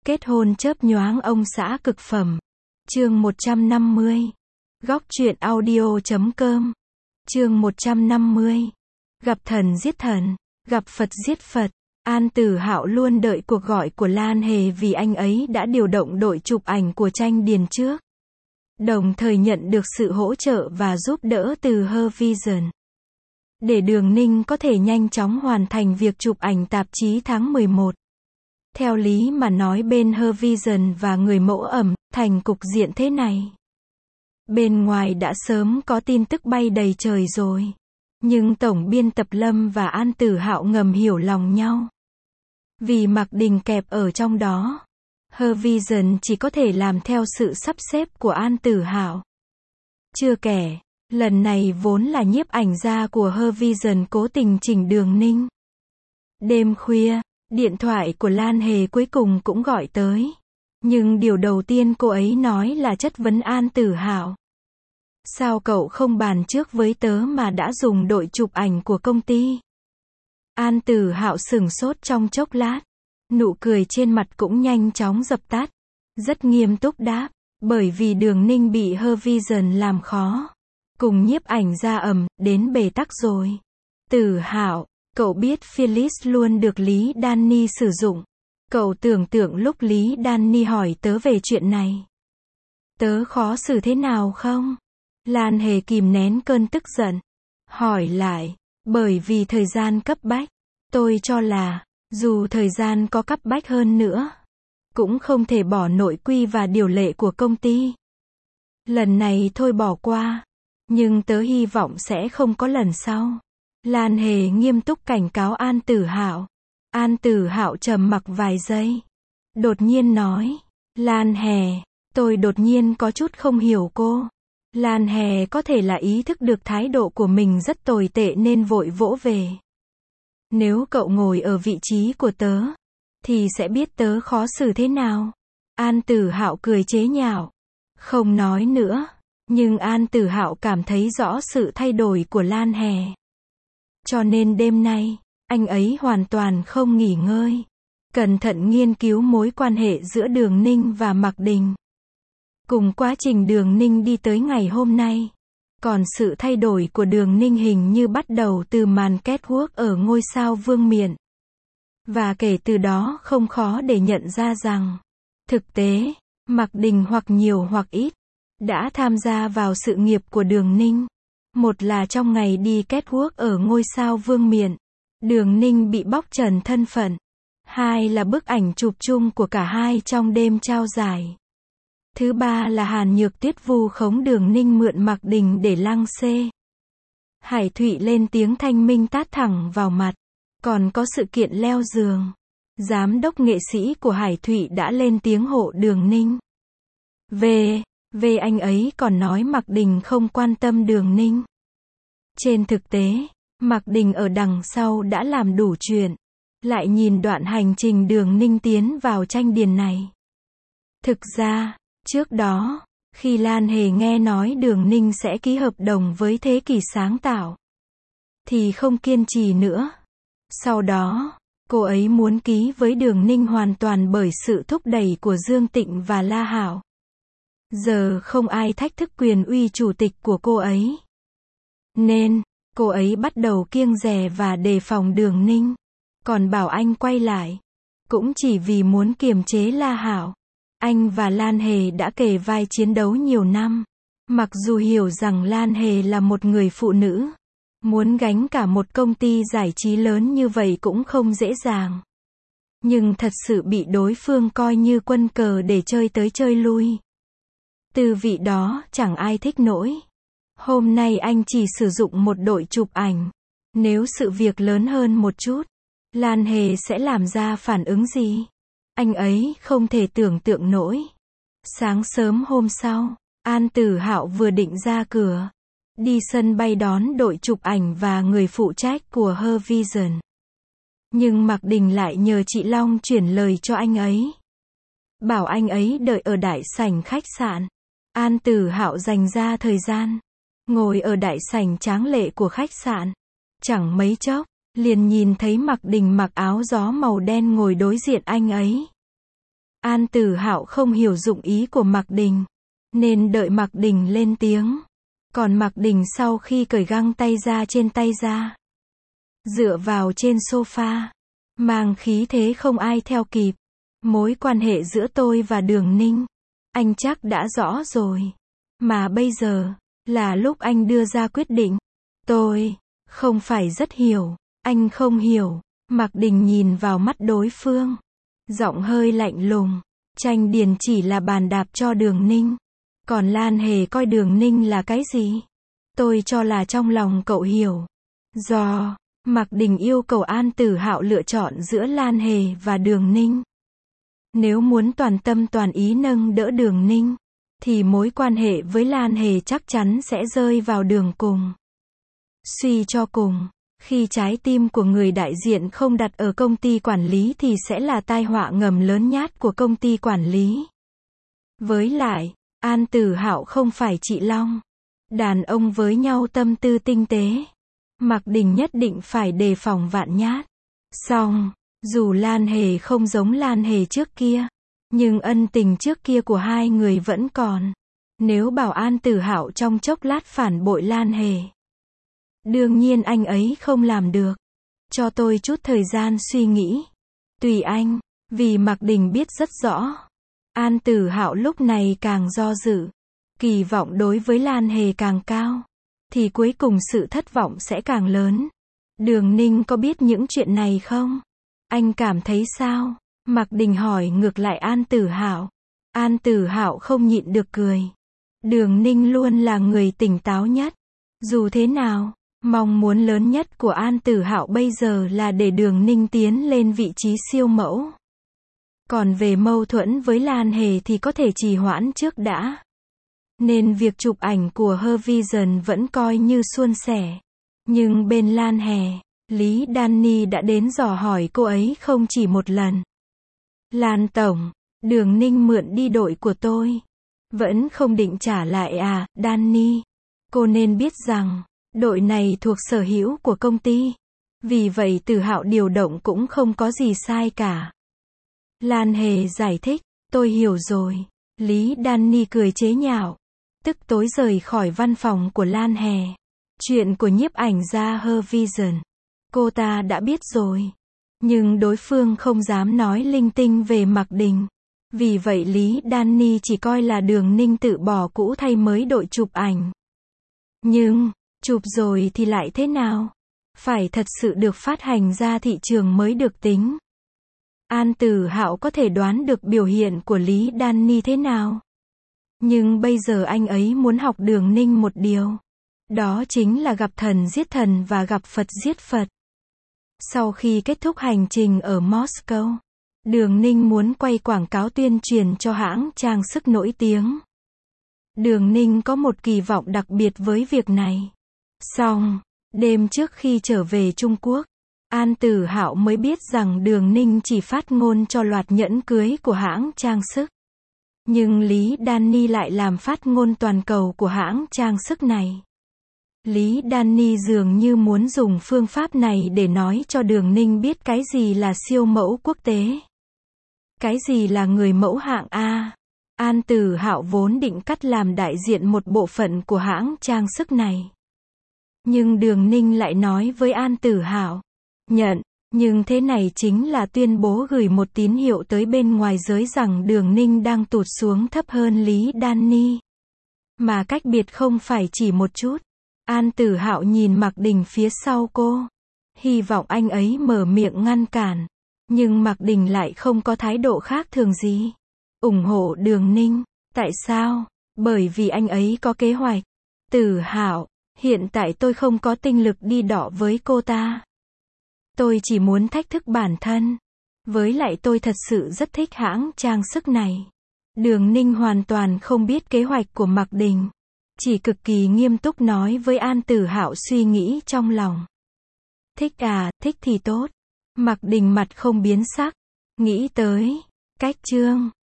Kết hôn chớp nhoáng ông xã cực phẩm. Chương 150. Góc truyện audio.com. Chương 150. Gặp thần giết thần, gặp Phật giết Phật. An Tử Hạo luôn đợi cuộc gọi của Lan Hề vì anh ấy đã điều động đội chụp ảnh của Tranh Điền trước. Đồng thời nhận được sự hỗ trợ và giúp đỡ từ Her Vision. Để Đường Ninh có thể nhanh chóng hoàn thành việc chụp ảnh tạp chí tháng 11. Theo lý mà nói bên Her Vision và người mẫu ẩm, thành cục diện thế này. Bên ngoài đã sớm có tin tức bay đầy trời rồi. Nhưng tổng biên tập Lâm và An Tử Hạo ngầm hiểu lòng nhau. Vì Mạc Đình kẹp ở trong đó, Her Vision chỉ có thể làm theo sự sắp xếp của An Tử Hạo. Chưa kể, lần này vốn là nhiếp ảnh gia của Her Vision cố tình chỉnh Đường Ninh. Đêm khuya, điện thoại của Lan Hề cuối cùng cũng gọi tới. Nhưng điều đầu tiên cô ấy nói là chất vấn An Tử Hạo. Sao cậu không bàn trước với tớ mà đã dùng đội chụp ảnh của công ty? An Tử Hạo sửng sốt trong chốc lát. Nụ cười trên mặt cũng nhanh chóng dập tắt. Rất nghiêm túc đáp. Bởi vì Đường Ninh bị Her Vision làm khó. Cùng nhiếp ảnh gia ẩm, đến bế tắc rồi. Tử Hạo, cậu biết Phyllis luôn được Lý Danny sử dụng. Cậu tưởng tượng lúc Lý Danny hỏi tớ về chuyện này. Tớ khó xử thế nào không? Lan Hề kìm nén cơn tức giận. Hỏi lại, bởi vì thời gian cấp bách. Tôi cho là, dù thời gian có cấp bách hơn nữa, cũng không thể bỏ nội quy và điều lệ của công ty. Lần này thôi bỏ qua. Nhưng tớ hy vọng sẽ không có lần sau. Lan Hề nghiêm túc cảnh cáo An Tử Hạo. An Tử Hạo trầm mặc vài giây. Đột nhiên nói, Lan Hề, tôi đột nhiên có chút không hiểu cô. Lan Hề có thể là ý thức được thái độ của mình rất tồi tệ nên vội vỗ về. Nếu cậu ngồi ở vị trí của tớ, thì sẽ biết tớ khó xử thế nào. An Tử Hạo cười chế nhạo. Không nói nữa. Nhưng An Tử Hạo cảm thấy rõ sự thay đổi của Lan Hề. Cho nên đêm nay, anh ấy hoàn toàn không nghỉ ngơi. Cẩn thận nghiên cứu mối quan hệ giữa Đường Ninh và Mạc Đình. Cùng quá trình Đường Ninh đi tới ngày hôm nay. Còn sự thay đổi của Đường Ninh hình như bắt đầu từ màn catwalk ở ngôi sao Vương Miện. Và kể từ đó không khó để nhận ra rằng, thực tế, Mạc Đình hoặc nhiều hoặc ít, đã tham gia vào sự nghiệp của Đường Ninh. Một là trong ngày đi catwalk ở ngôi sao Vương Miện, Đường Ninh bị bóc trần thân phận. Hai là bức ảnh chụp chung của cả hai trong đêm trao giải. Thứ ba là Hàn Nhược Tuyết vu khống Đường Ninh mượn Mạc Đình để lăng xê. Hải Thụy lên tiếng thanh minh tát thẳng vào mặt. Còn có sự kiện leo giường. Giám đốc nghệ sĩ của Hải Thụy đã lên tiếng hộ Đường Ninh. Về anh ấy còn nói Mạc Đình không quan tâm Đường Ninh. Trên thực tế, Mạc Đình ở đằng sau đã làm đủ chuyện. Lại nhìn đoạn hành trình Đường Ninh tiến vào Tranh Điền này. Thực ra, trước đó, khi Lan Hề nghe nói Đường Ninh sẽ ký hợp đồng với Thế Kỷ Sáng Tạo, thì không kiên trì nữa. Sau đó, cô ấy muốn ký với Đường Ninh hoàn toàn bởi sự thúc đẩy của Dương Tịnh và La Hảo. Giờ không ai thách thức quyền uy chủ tịch của cô ấy. Nên, cô ấy bắt đầu kiêng dè và đề phòng Đường Ninh. Còn bảo anh quay lại. Cũng chỉ vì muốn kiềm chế La Hảo. Anh và Lan Hề đã kề vai chiến đấu nhiều năm. Mặc dù hiểu rằng Lan Hề là một người phụ nữ. Muốn gánh cả một công ty giải trí lớn như vậy cũng không dễ dàng. Nhưng thật sự bị đối phương coi như quân cờ để chơi tới chơi lui. Từ vị đó chẳng ai thích nổi. Hôm nay anh chỉ sử dụng một đội chụp ảnh. Nếu sự việc lớn hơn một chút, Lan Hề sẽ làm ra phản ứng gì? Anh ấy không thể tưởng tượng nổi. Sáng sớm hôm sau, An Tử Hạo vừa định ra cửa, đi sân bay đón đội chụp ảnh và người phụ trách của Her Vision. Nhưng Mạc Đình lại nhờ chị Long chuyển lời cho anh ấy. Bảo anh ấy đợi ở đại sảnh khách sạn. An Tử Hạo dành ra thời gian, ngồi ở đại sảnh tráng lệ của khách sạn. Chẳng mấy chốc, liền nhìn thấy Mạc Đình mặc áo gió màu đen ngồi đối diện anh ấy. An Tử Hạo không hiểu dụng ý của Mạc Đình, nên đợi Mạc Đình lên tiếng. Còn Mạc Đình sau khi cởi găng tay ra trên tay ra, dựa vào trên sofa, mang khí thế không ai theo kịp. Mối quan hệ giữa tôi và Đường Ninh, anh chắc đã rõ rồi. Mà bây giờ, là lúc anh đưa ra quyết định. Tôi, không phải rất hiểu, anh không hiểu. Mạc Đình nhìn vào mắt đối phương, giọng hơi lạnh lùng. Tranh Điền chỉ là bàn đạp cho Đường Ninh. Còn Lan Hề coi Đường Ninh là cái gì? Tôi cho là trong lòng cậu hiểu. Mạc Đình yêu cầu An Tử Hạo lựa chọn giữa Lan Hề và Đường Ninh. Nếu muốn toàn tâm toàn ý nâng đỡ Đường Ninh, thì mối quan hệ với Lan Hề chắc chắn sẽ rơi vào đường cùng. Suy cho cùng, khi trái tim của người đại diện không đặt ở công ty quản lý thì sẽ là tai họa ngầm lớn nhất của công ty quản lý. Với lại, An Tử Hạo không phải chị Long. Đàn ông với nhau tâm tư tinh tế. Mạc Đình nhất định phải đề phòng vạn nhất. Xong, dù Lan Hề không giống Lan Hề trước kia, nhưng ân tình trước kia của hai người vẫn còn. Nếu bảo An Tử Hạo trong chốc lát phản bội Lan Hề, đương nhiên anh ấy không làm được. Cho tôi chút thời gian suy nghĩ. Tùy anh, vì Mạc Đình biết rất rõ. An Tử Hạo lúc này càng do dự, kỳ vọng đối với Lan Hề càng cao, thì cuối cùng sự thất vọng sẽ càng lớn. Đường Ninh có biết những chuyện này không? Anh cảm thấy sao? Mạc Đình hỏi ngược lại An Tử Hạo. An Tử Hạo không nhịn được cười. Đường Ninh luôn là người tỉnh táo nhất. Dù thế nào, mong muốn lớn nhất của An Tử Hạo bây giờ là để Đường Ninh tiến lên vị trí siêu mẫu. Còn về mâu thuẫn với Lan Hề thì có thể trì hoãn trước đã. Nên việc chụp ảnh của Her Vision vẫn coi như suôn sẻ. Nhưng bên Lan Hề, Lý Danny đã đến dò hỏi cô ấy không chỉ một lần. Lan tổng, Đường Ninh mượn đi đội của tôi. Vẫn không định trả lại à, Danny? Cô nên biết rằng, đội này thuộc sở hữu của công ty. Vì vậy Tử Hạo điều động cũng không có gì sai cả. Lan Hề giải thích, tôi hiểu rồi. Lý Danny cười chế nhạo. Tức tối rời khỏi văn phòng của Lan Hề. Chuyện của nhiếp ảnh gia Her Vision, cô ta đã biết rồi. Nhưng đối phương không dám nói linh tinh về Mạc Đình. Vì vậy Lý Danny chỉ coi là Đường Ninh tự bỏ cũ thay mới đội chụp ảnh. Nhưng, chụp rồi thì lại thế nào? Phải thật sự được phát hành ra thị trường mới được tính. An Tử Hạo có thể đoán được biểu hiện của Lý Danny thế nào. Nhưng bây giờ anh ấy muốn học Đường Ninh một điều. Đó chính là gặp thần giết thần và gặp Phật giết Phật. Sau khi kết thúc hành trình ở Moscow, Đường Ninh muốn quay quảng cáo tuyên truyền cho hãng trang sức nổi tiếng. Đường Ninh có một kỳ vọng đặc biệt với việc này. Xong, đêm trước khi trở về Trung Quốc, An Tử Hạo mới biết rằng Đường Ninh chỉ phát ngôn cho loạt nhẫn cưới của hãng trang sức. Nhưng Lý Danny lại làm phát ngôn toàn cầu của hãng trang sức này. Lý Danny dường như muốn dùng phương pháp này để nói cho Đường Ninh biết cái gì là siêu mẫu quốc tế. Cái gì là người mẫu hạng A. An Tử Hạo vốn định cắt làm đại diện một bộ phận của hãng trang sức này. Nhưng Đường Ninh lại nói với An Tử Hạo, nhận, nhưng thế này chính là tuyên bố gửi một tín hiệu tới bên ngoài giới rằng Đường Ninh đang tụt xuống thấp hơn Lý Danny. Mà cách biệt không phải chỉ một chút. An Tử Hạo nhìn Mạc Đình phía sau cô. Hy vọng anh ấy mở miệng ngăn cản. Nhưng Mạc Đình lại không có thái độ khác thường gì. Ủng hộ Đường Ninh. Tại sao? Bởi vì anh ấy có kế hoạch. Tử Hạo, hiện tại tôi không có tinh lực đi đọ với cô ta. Tôi chỉ muốn thách thức bản thân. Với lại tôi thật sự rất thích hãng trang sức này. Đường Ninh hoàn toàn không biết kế hoạch của Mạc Đình. Chỉ cực kỳ nghiêm túc nói với An Tử Hạo suy nghĩ trong lòng. Thích à, thích thì tốt. Mạc Đình mặt không biến sắc. Nghĩ tới cách chương